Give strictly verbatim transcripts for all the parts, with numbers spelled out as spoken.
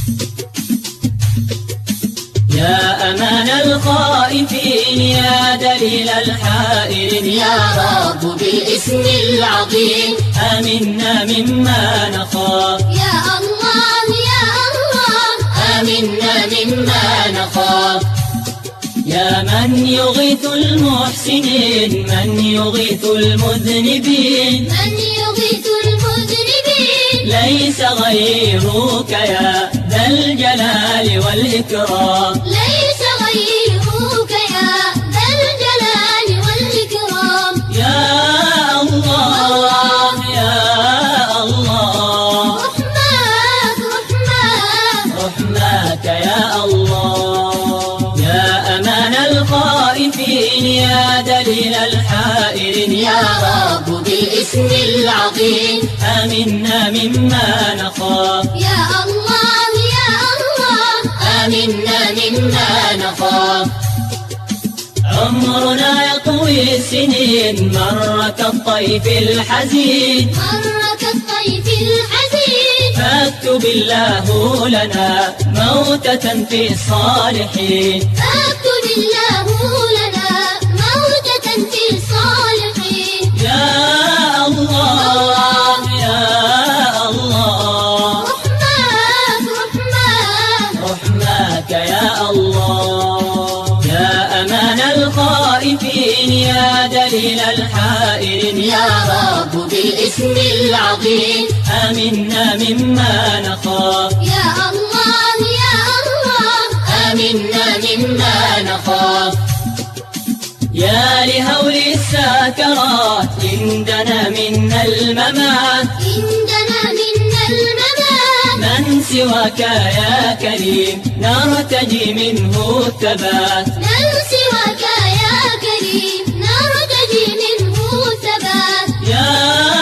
يا أمان الخائفين يا دليل الحائرين، يا رب بالاسم العظيم آمنا مما نخاف. يا الله يا الله آمنا مما نخاف. يا من يغيث المحسنين، من يغيث المذنبين، من يغيث المذنبين ليس غيرك يا ذا الجلال والإكرام. ليس غيرك يا ذا الجلال والإكرام. يا الله يا الله رحماك رحماك رحماك يا الله. يا أمان الخائفين يا دليل الحائرين، يا رب بالاسم العظيم آمنا مما نخاف. يا الله يا الله آمنا مما نخاف. عمرنا يطوي السنين مر كالطيف الحزين، مر كالطيف الحزين. فاكتب الله لنا موتة في الصالحين. فاكتب الله لنا موتة في الصالحين. يا الله يا الله رحماك رحماك رحماك يا الله. يا أمان الخائفين يا دليل الحائرين، يا رب بالاسم العظيم آمنا مما نخاف. يا الله يا الله آمنا مما نخاف. يا لهول الساكرات عندنا منا الممات، عندنا منا الممات. من سواك يا كريم نرتجي منه الثبات. من سواك يا كريم نرتجي منه ثبات. يا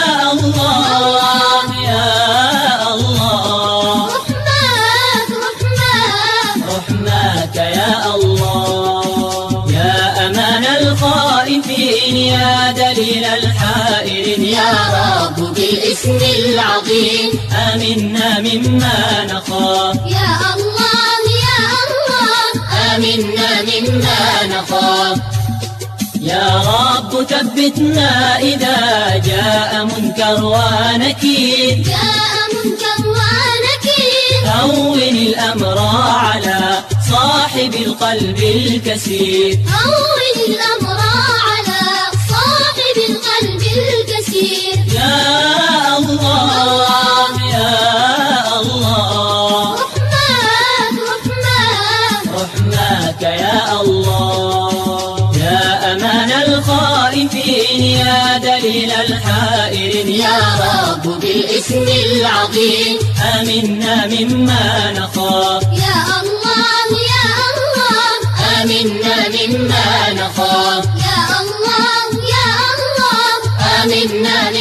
الله يا الله رحماك رحماك رحماك يا الله. يا أمان الخائفين يا دليل الحائرين، يا رب بالاسم العظيم آمنا مما نخاف. يا الله يا الله آمنا مما نخاف. يا رب ثبتنا إذا جاء منكر ونكير، جاء منكر ونكير. هون الأمر على صاحب القلب الكسير. هون الأمر على صاحب القلب الكسير. يا الله يا الله رحماك رحماك رحماك يا الله. يا أمان الخائفين يا دليل الحائرين، يا رب بالاسم العظيم آمنا مما نخاف. يا الله يا الله آمنا مما نخاف. يا الله يا الله آمنا